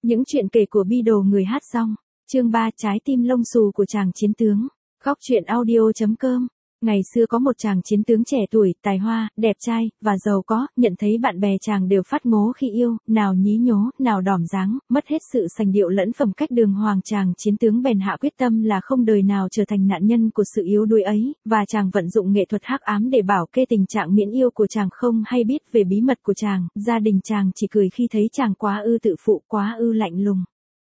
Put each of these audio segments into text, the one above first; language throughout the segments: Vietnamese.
Những chuyện kể của bi đồ người hát rong. Chương 3 trái tim lông xù của chàng chiến tướng. Góc truyện audio.com. Ngày xưa có một chàng chiến tướng trẻ tuổi, tài hoa, đẹp trai, và giàu có, nhận thấy bạn bè chàng đều phát ngố khi yêu, nào nhí nhố, nào đỏm dáng, mất hết sự sành điệu lẫn phẩm cách đường hoàng. Chàng chiến tướng bèn hạ quyết tâm là không đời nào trở thành nạn nhân của sự yếu đuối ấy, và chàng vận dụng nghệ thuật hắc ám để bảo kê tình trạng miễn yêu của chàng. Không hay biết về bí mật của chàng, gia đình chàng chỉ cười khi thấy chàng quá ư tự phụ, quá ư lạnh lùng.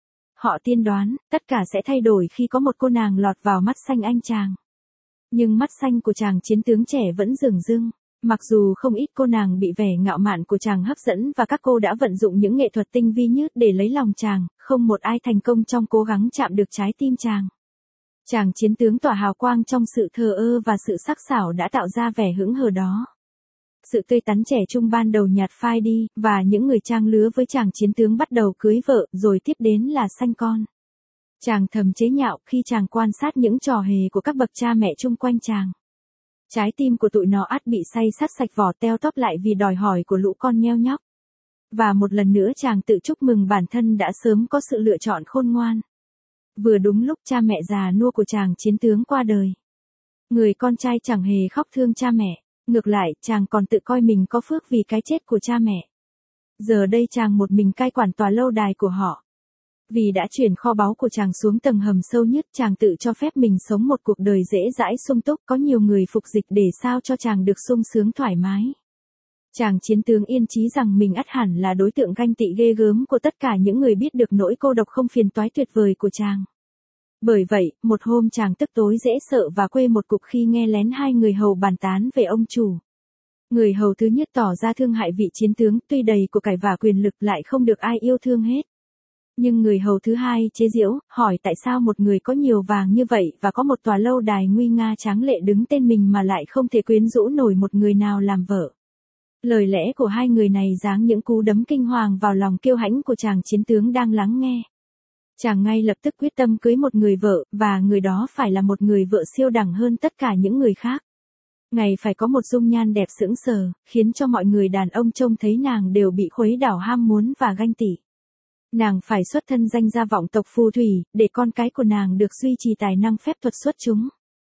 Họ tiên đoán, tất cả sẽ thay đổi khi có một cô nàng lọt vào mắt xanh anh chàng. Nhưng mắt xanh của chàng chiến tướng trẻ vẫn rừng rưng. Mặc dù không ít cô nàng bị vẻ ngạo mạn của chàng hấp dẫn và các cô đã vận dụng những nghệ thuật tinh vi nhất để lấy lòng chàng, không một ai thành công trong cố gắng chạm được trái tim chàng. Chàng chiến tướng tỏa hào quang trong sự thờ ơ và sự sắc sảo đã tạo ra vẻ hững hờ đó. Sự tươi tắn trẻ trung ban đầu nhạt phai đi, và những người trang lứa với chàng chiến tướng bắt đầu cưới vợ, rồi tiếp đến là sanh con. Chàng thầm chế nhạo khi chàng quan sát những trò hề của các bậc cha mẹ chung quanh chàng. Trái tim của tụi nó ắt bị xay sát sạch vỏ teo tóp lại vì đòi hỏi của lũ con nheo nhóc. Và một lần nữa chàng tự chúc mừng bản thân đã sớm có sự lựa chọn khôn ngoan. Vừa đúng lúc cha mẹ già nua của chàng chiến tướng qua đời. Người con trai chẳng hề khóc thương cha mẹ, ngược lại chàng còn tự coi mình có phước vì cái chết của cha mẹ. Giờ đây chàng một mình cai quản tòa lâu đài của họ. Vì đã chuyển kho báu của chàng xuống tầng hầm sâu nhất, chàng tự cho phép mình sống một cuộc đời dễ dãi sung túc, có nhiều người phục dịch để sao cho chàng được sung sướng thoải mái. Chàng chiến tướng yên chí rằng mình ắt hẳn là đối tượng ganh tị ghê gớm của tất cả những người biết được nỗi cô độc không phiền toái tuyệt vời của chàng. Bởi vậy, một hôm chàng tức tối dễ sợ và quê một cục khi nghe lén hai người hầu bàn tán về ông chủ. Người hầu thứ nhất tỏ ra thương hại vị chiến tướng, tuy đầy của cải và quyền lực lại không được ai yêu thương hết. Nhưng người hầu thứ hai chế giễu, hỏi tại sao một người có nhiều vàng như vậy và có một tòa lâu đài nguy nga tráng lệ đứng tên mình mà lại không thể quyến rũ nổi một người nào làm vợ. Lời lẽ của hai người này giáng những cú đấm kinh hoàng vào lòng kiêu hãnh của chàng chiến tướng đang lắng nghe. Chàng ngay lập tức quyết tâm cưới một người vợ, và người đó phải là một người vợ siêu đẳng hơn tất cả những người khác. Ngày phải có một dung nhan đẹp sững sờ, khiến cho mọi người đàn ông trông thấy nàng đều bị khuấy đảo ham muốn và ganh tị. Nàng phải xuất thân danh gia vọng tộc phù thủy, để con cái của nàng được duy trì tài năng phép thuật xuất chúng.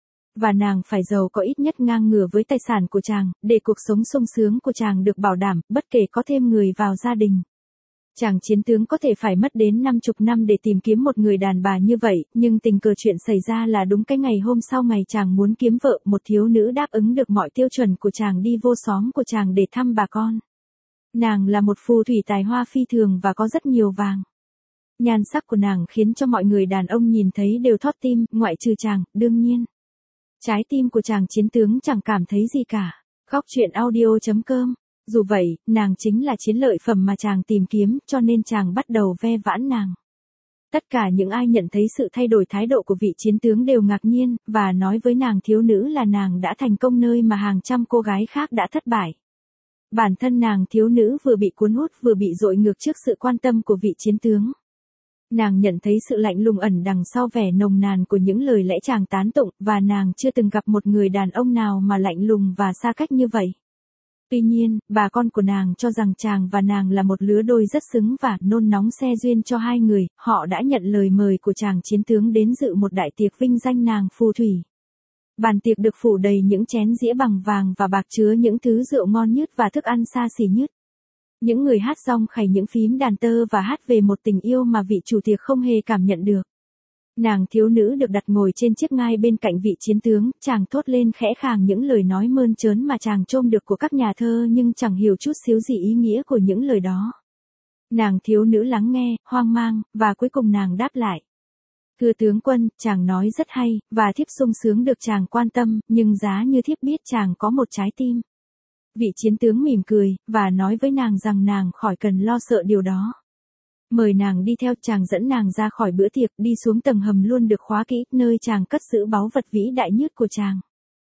Và nàng phải giàu có ít nhất ngang ngửa với tài sản của chàng, để cuộc sống sung sướng của chàng được bảo đảm, bất kể có thêm người vào gia đình. Chàng chiến tướng có thể phải mất đến 50 năm để tìm kiếm một người đàn bà như vậy, nhưng tình cờ chuyện xảy ra là đúng cái ngày hôm sau ngày chàng muốn kiếm vợ, một thiếu nữ đáp ứng được mọi tiêu chuẩn của chàng đi vô xóm của chàng để thăm bà con. Nàng là một phù thủy tài hoa phi thường và có rất nhiều vàng. Nhan sắc của nàng khiến cho mọi người đàn ông nhìn thấy đều thót tim, ngoại trừ chàng, đương nhiên. Trái tim của chàng chiến tướng chẳng cảm thấy gì cả. Góc truyện audio.com. Dù vậy, nàng chính là chiến lợi phẩm mà chàng tìm kiếm, cho nên chàng bắt đầu ve vãn nàng. Tất cả những ai nhận thấy sự thay đổi thái độ của vị chiến tướng đều ngạc nhiên, và nói với nàng thiếu nữ là nàng đã thành công nơi mà hàng trăm cô gái khác đã thất bại. Bản thân nàng thiếu nữ vừa bị cuốn hút vừa bị dội ngược trước sự quan tâm của vị chiến tướng. Nàng nhận thấy sự lạnh lùng ẩn đằng sau vẻ nồng nàn của những lời lẽ chàng tán tụng, và nàng chưa từng gặp một người đàn ông nào mà lạnh lùng và xa cách như vậy. Tuy nhiên, bà con của nàng cho rằng chàng và nàng là một lứa đôi rất xứng và nôn nóng xe duyên cho hai người. Họ đã nhận lời mời của chàng chiến tướng đến dự một đại tiệc vinh danh nàng phù thủy. Bàn tiệc được phủ đầy những chén dĩa bằng vàng và bạc chứa những thứ rượu ngon nhất và thức ăn xa xỉ nhất. Những người hát rong khày những phím đàn tơ và hát về một tình yêu mà vị chủ tiệc không hề cảm nhận được. Nàng thiếu nữ được đặt ngồi trên chiếc ngai bên cạnh vị chiến tướng, chàng thốt lên khẽ khàng những lời nói mơn trớn mà chàng chôm được của các nhà thơ nhưng chẳng hiểu chút xíu gì ý nghĩa của những lời đó. Nàng thiếu nữ lắng nghe, hoang mang, và cuối cùng nàng đáp lại. Thưa tướng quân, chàng nói rất hay, và thiếp sung sướng được chàng quan tâm, nhưng giá như thiếp biết chàng có một trái tim. Vị chiến tướng mỉm cười, và nói với nàng rằng nàng khỏi cần lo sợ điều đó. Mời nàng đi theo, chàng dẫn nàng ra khỏi bữa tiệc, đi xuống tầng hầm luôn được khóa kỹ, nơi chàng cất giữ báu vật vĩ đại nhất của chàng.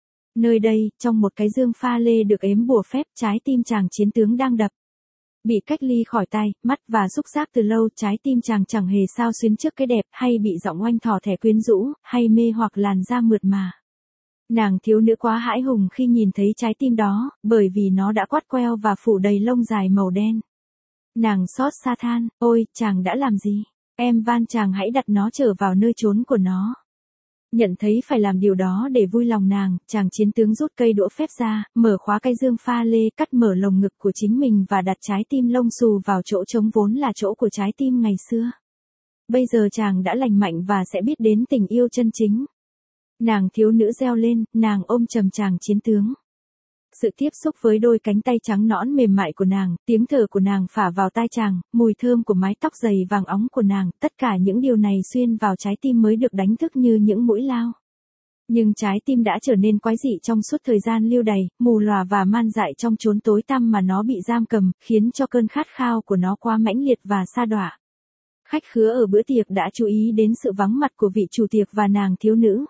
Nơi đây, trong một cái dương pha lê được ếm bùa phép, trái tim chàng chiến tướng đang đập. Bị cách ly khỏi tai, mắt và xúc giác từ lâu, trái tim chàng chẳng hề sao xuyến trước cái đẹp, hay bị giọng oanh thỏ thẻ quyến rũ, hay mê hoặc làn da mượt mà. Nàng thiếu nữ quá hãi hùng khi nhìn thấy trái tim đó, bởi vì nó đã quắt queo và phủ đầy lông dài màu đen. Nàng xót xa than, ôi, chàng đã làm gì? Em van chàng hãy đặt nó trở vào nơi trốn của nó. Nhận thấy phải làm điều đó để vui lòng nàng, chàng chiến tướng rút cây đũa phép ra, mở khóa cái dương pha lê, cắt mở lồng ngực của chính mình và đặt trái tim lông xù vào chỗ trống vốn là chỗ của trái tim ngày xưa. Bây giờ chàng đã lành mạnh và sẽ biết đến tình yêu chân chính. Nàng thiếu nữ reo lên, nàng ôm chầm chàng chiến tướng. Sự tiếp xúc với đôi cánh tay trắng nõn mềm mại của nàng, tiếng thở của nàng phả vào tai chàng, mùi thơm của mái tóc dày vàng óng của nàng, tất cả những điều này xuyên vào trái tim mới được đánh thức như những mũi lao. Nhưng trái tim đã trở nên quái dị trong suốt thời gian lưu đày, mù lòa và man dại trong chốn tối tăm mà nó bị giam cầm, khiến cho cơn khát khao của nó quá mãnh liệt và sa đọa. Khách khứa ở bữa tiệc đã chú ý đến sự vắng mặt của vị chủ tiệc và nàng thiếu nữ.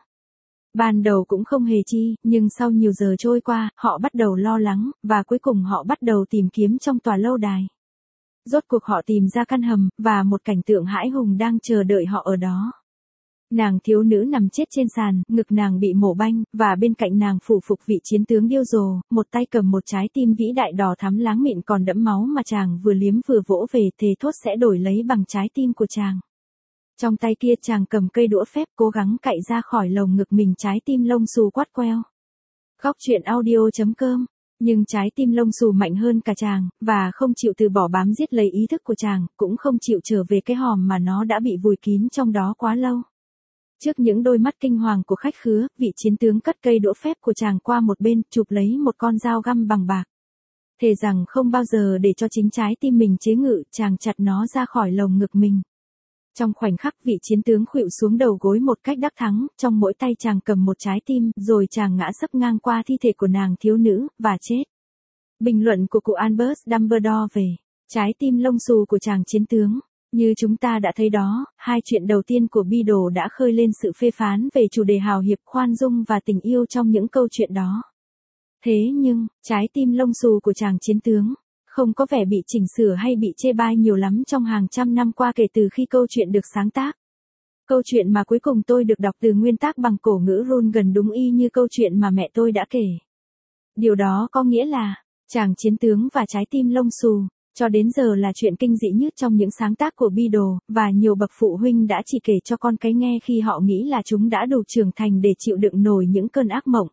Ban đầu cũng không hề chi, nhưng sau nhiều giờ trôi qua, họ bắt đầu lo lắng, và cuối cùng họ bắt đầu tìm kiếm trong tòa lâu đài. Rốt cuộc họ tìm ra căn hầm, và một cảnh tượng hãi hùng đang chờ đợi họ ở đó. Nàng thiếu nữ nằm chết trên sàn, ngực nàng bị mổ banh, và bên cạnh nàng phủ phục vị chiến tướng điêu rồ, một tay cầm một trái tim vĩ đại đỏ thắm láng mịn còn đẫm máu mà chàng vừa liếm vừa vỗ về, thề thốt sẽ đổi lấy bằng trái tim của chàng. Trong tay kia chàng cầm cây đũa phép cố gắng cạy ra khỏi lồng ngực mình trái tim lông xù quắt queo. Góc truyện audio.com. Nhưng trái tim lông xù mạnh hơn cả chàng, và không chịu từ bỏ bám giết lấy ý thức của chàng, cũng không chịu trở về cái hòm mà nó đã bị vùi kín trong đó quá lâu. Trước những đôi mắt kinh hoàng của khách khứa, vị chiến tướng cất cây đũa phép của chàng qua một bên, chụp lấy một con dao găm bằng bạc. Thề rằng không bao giờ để cho chính trái tim mình chế ngự, chàng chặt nó ra khỏi lồng ngực mình. Trong khoảnh khắc vị chiến tướng khuỵu xuống đầu gối một cách đắc thắng, trong mỗi tay chàng cầm một trái tim, rồi chàng ngã sấp ngang qua thi thể của nàng thiếu nữ, và chết. Bình luận của cụ Albus Dumbledore về trái tim lông xù của chàng chiến tướng. Như chúng ta đã thấy đó, hai chuyện đầu tiên của Beedle đã khơi lên sự phê phán về chủ đề hào hiệp, khoan dung và tình yêu trong những câu chuyện đó. Thế nhưng, trái tim lông xù của chàng chiến tướng không có vẻ bị chỉnh sửa hay bị chê bai nhiều lắm trong hàng trăm năm qua kể từ khi câu chuyện được sáng tác. Câu chuyện mà cuối cùng tôi được đọc từ nguyên tác bằng cổ ngữ Run gần đúng y như câu chuyện mà mẹ tôi đã kể. Điều đó có nghĩa là, chàng chiến tướng và trái tim lông xù, cho đến giờ là chuyện kinh dị nhất trong những sáng tác của Beedle, và nhiều bậc phụ huynh đã chỉ kể cho con cái nghe khi họ nghĩ là chúng đã đủ trưởng thành để chịu đựng nổi những cơn ác mộng.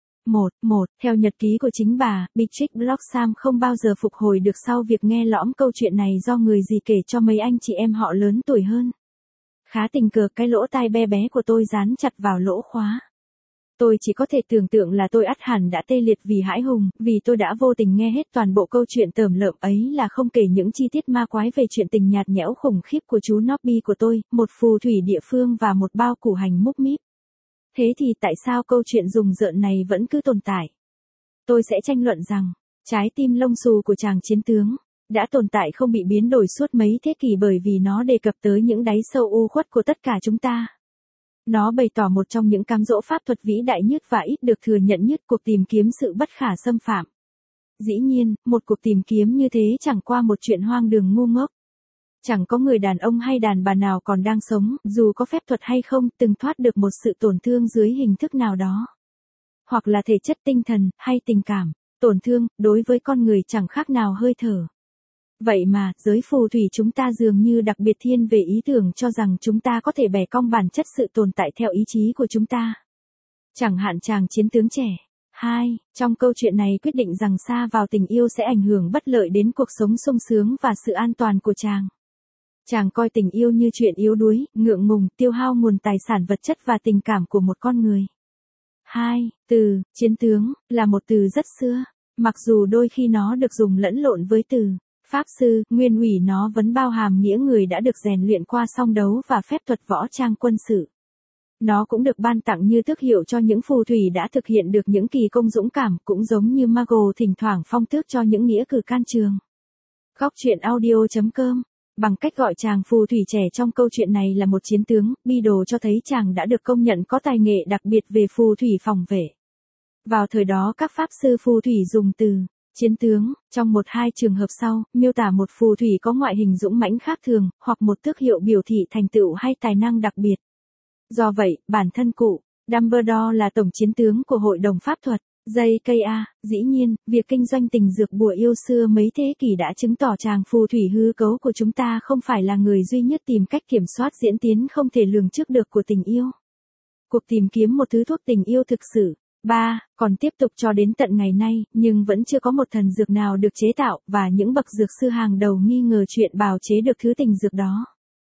Theo nhật ký của chính bà, Beatrix Bloxham không bao giờ phục hồi được sau việc nghe lõm câu chuyện này do người dì kể cho mấy anh chị em họ lớn tuổi hơn. Khá tình cờ cái lỗ tai bé bé của tôi dán chặt vào lỗ khóa. Tôi chỉ có thể tưởng tượng là tôi ắt hẳn đã tê liệt vì hãi hùng, vì tôi đã vô tình nghe hết toàn bộ câu chuyện tởm lợm ấy, là không kể những chi tiết ma quái về chuyện tình nhạt nhẽo khủng khiếp của chú Nobby của tôi, một phù thủy địa phương và một bao củ hành múc míp. Thế thì tại sao câu chuyện rùng rợn này vẫn cứ tồn tại? Tôi sẽ tranh luận rằng, trái tim lông xù của chàng chiến tướng đã tồn tại không bị biến đổi suốt mấy thế kỷ bởi vì nó đề cập tới những đáy sâu u khuất của tất cả chúng ta. Nó bày tỏ một trong những cám dỗ pháp thuật vĩ đại nhất và ít được thừa nhận nhất, cuộc tìm kiếm sự bất khả xâm phạm. Dĩ nhiên, một cuộc tìm kiếm như thế chẳng qua một chuyện hoang đường ngu ngốc. Chẳng có người đàn ông hay đàn bà nào còn đang sống, dù có phép thuật hay không, từng thoát được một sự tổn thương dưới hình thức nào đó. Hoặc là thể chất, tinh thần, hay tình cảm. Tổn thương, đối với con người chẳng khác nào hơi thở. Vậy mà, giới phù thủy chúng ta dường như đặc biệt thiên về ý tưởng cho rằng chúng ta có thể bẻ cong bản chất sự tồn tại theo ý chí của chúng ta. Chẳng hạn chàng chiến tướng trẻ. 2. Trong câu chuyện này quyết định rằng sa vào tình yêu sẽ ảnh hưởng bất lợi đến cuộc sống sung sướng và sự an toàn của chàng. Chàng coi tình yêu như chuyện yếu đuối, ngượng ngùng, tiêu hao nguồn tài sản vật chất và tình cảm của một con người. 2. Từ chiến tướng là một từ rất xưa, mặc dù đôi khi nó được dùng lẫn lộn với từ pháp sư, nguyên ủy nó vẫn bao hàm nghĩa người đã được rèn luyện qua song đấu và phép thuật võ trang quân sự. Nó cũng được ban tặng như tước hiệu cho những phù thủy đã thực hiện được những kỳ công dũng cảm, cũng giống như Mago thỉnh thoảng phong tước cho những nghĩa cử can trường. Góc truyện audio.com. Bằng cách gọi chàng phù thủy trẻ trong câu chuyện này là một chiến tướng, Beedle cho thấy chàng đã được công nhận có tài nghệ đặc biệt về phù thủy phòng vệ. Vào thời đó các pháp sư phù thủy dùng từ chiến tướng trong một hai trường hợp sau, miêu tả một phù thủy có ngoại hình dũng mãnh khác thường, hoặc một tước hiệu biểu thị thành tựu hay tài năng đặc biệt. Do vậy, bản thân cụ Dumbledore là tổng chiến tướng của hội đồng pháp thuật. JKA, dĩ nhiên, việc kinh doanh tình dược bùa yêu xưa mấy thế kỷ đã chứng tỏ chàng phù thủy hư cấu của chúng ta không phải là người duy nhất tìm cách kiểm soát diễn tiến không thể lường trước được của tình yêu. Cuộc tìm kiếm một thứ thuốc tình yêu thực sự. 3. Còn tiếp tục cho đến tận ngày nay, nhưng vẫn chưa có một thần dược nào được chế tạo, và những bậc dược sư hàng đầu nghi ngờ chuyện bào chế được thứ tình dược đó.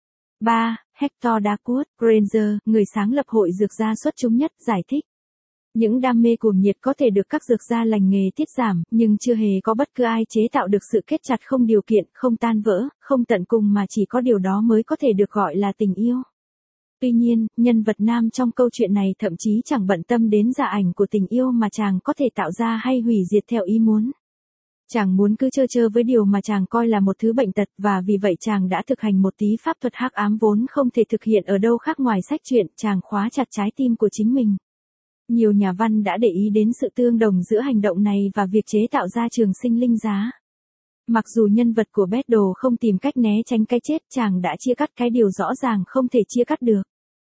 3. Hector Darkwood Granger, người sáng lập hội dược gia xuất chúng nhất, giải thích. Những đam mê cuồng nhiệt có thể được các dược gia lành nghề tiết giảm, nhưng chưa hề có bất cứ ai chế tạo được sự kết chặt không điều kiện, không tan vỡ, không tận cùng mà chỉ có điều đó mới có thể được gọi là tình yêu. Tuy nhiên, nhân vật nam trong câu chuyện này thậm chí chẳng bận tâm đến dạ ảnh của tình yêu mà chàng có thể tạo ra hay hủy diệt theo ý muốn. Chàng muốn cứ chơi với điều mà chàng coi là một thứ bệnh tật, và vì vậy chàng đã thực hành một tí pháp thuật hắc ám vốn không thể thực hiện ở đâu khác ngoài sách truyện, chàng khóa chặt trái tim của chính mình. Nhiều nhà văn đã để ý đến sự tương đồng giữa hành động này và việc chế tạo ra trường sinh linh giá. Mặc dù nhân vật của Battle không tìm cách né tránh cái chết, chàng đã chia cắt cái điều rõ ràng không thể chia cắt được.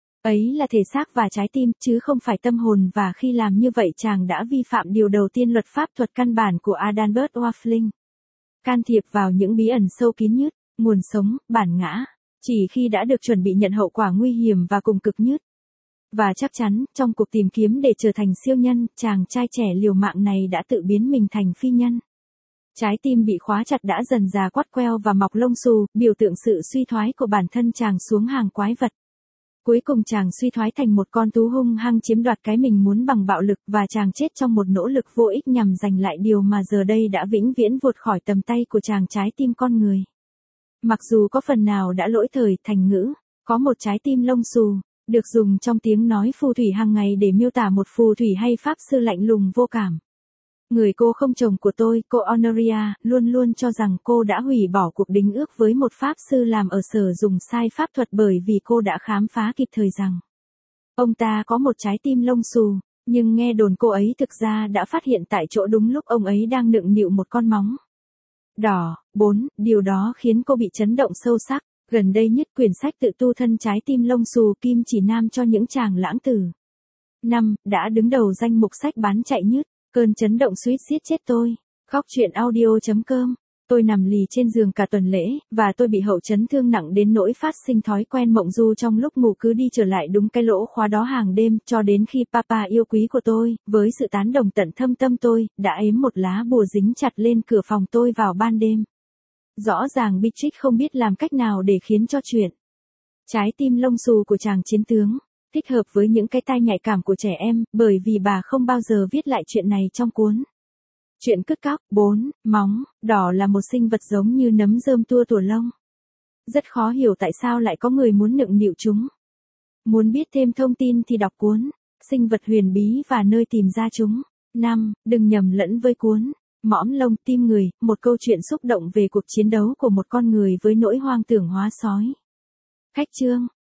Ấy là thể xác và trái tim, chứ không phải tâm hồn, và khi làm như vậy chàng đã vi phạm điều đầu tiên luật pháp thuật căn bản của Adalbert Waffling. Can thiệp vào những bí ẩn sâu kín nhất, nguồn sống, bản ngã, chỉ khi đã được chuẩn bị nhận hậu quả nguy hiểm và cùng cực nhất. Và chắc chắn, trong cuộc tìm kiếm để trở thành siêu nhân, chàng trai trẻ liều mạng này đã tự biến mình thành phi nhân. Trái tim bị khóa chặt đã dần già quắt queo và mọc lông xù, biểu tượng sự suy thoái của bản thân chàng xuống hàng quái vật. Cuối cùng chàng suy thoái thành một con thú hung hăng chiếm đoạt cái mình muốn bằng bạo lực, và chàng chết trong một nỗ lực vô ích nhằm giành lại điều mà giờ đây đã vĩnh viễn vụt khỏi tầm tay của chàng trái tim con người. Mặc dù có phần nào đã lỗi thời, thành ngữ, có một trái tim lông xù, được dùng trong tiếng nói phù thủy hàng ngày để miêu tả một phù thủy hay pháp sư lạnh lùng vô cảm. Người cô không chồng của tôi, cô Honoria, luôn luôn cho rằng cô đã hủy bỏ cuộc đính ước với một pháp sư làm ở sở dùng sai pháp thuật bởi vì cô đã khám phá kịp thời rằng ông ta có một trái tim lông xù, nhưng nghe đồn cô ấy thực ra đã phát hiện tại chỗ đúng lúc ông ấy đang nựng nịu một con móng đỏ. 4. Điều đó khiến cô bị chấn động sâu sắc. Gần đây nhất quyển sách tự tu thân trái tim lông xù kim chỉ nam cho những chàng lãng tử. 5. Đã đứng đầu danh mục sách bán chạy nhất. Cơn chấn động suýt giết chết tôi. Khóc chuyện audio.com. Tôi nằm lì trên giường cả tuần lễ, và tôi bị hậu chấn thương nặng đến nỗi phát sinh thói quen mộng du trong lúc ngủ, cứ đi trở lại đúng cái lỗ khóa đó hàng đêm, cho đến khi papa yêu quý của tôi, với sự tán đồng tận thâm tâm tôi, đã ếm một lá bùa dính chặt lên cửa phòng tôi vào ban đêm. Rõ ràng Beatrix không biết làm cách nào để khiến cho chuyện trái tim lông xù của chàng chiến tướng thích hợp với những cái tai nhạy cảm của trẻ em, bởi vì bà không bao giờ viết lại chuyện này trong cuốn Chuyện cứt cóc. 4. Móng đỏ là một sinh vật giống như nấm rơm tua tủa lông. Rất khó hiểu tại sao lại có người muốn nựng nịu chúng. Muốn biết thêm thông tin thì đọc cuốn Sinh vật huyền bí và nơi tìm ra chúng. 5. Đừng nhầm lẫn với cuốn Mõm lông tim người, một câu chuyện xúc động về cuộc chiến đấu của một con người với nỗi hoang tưởng hóa sói. Khách chương.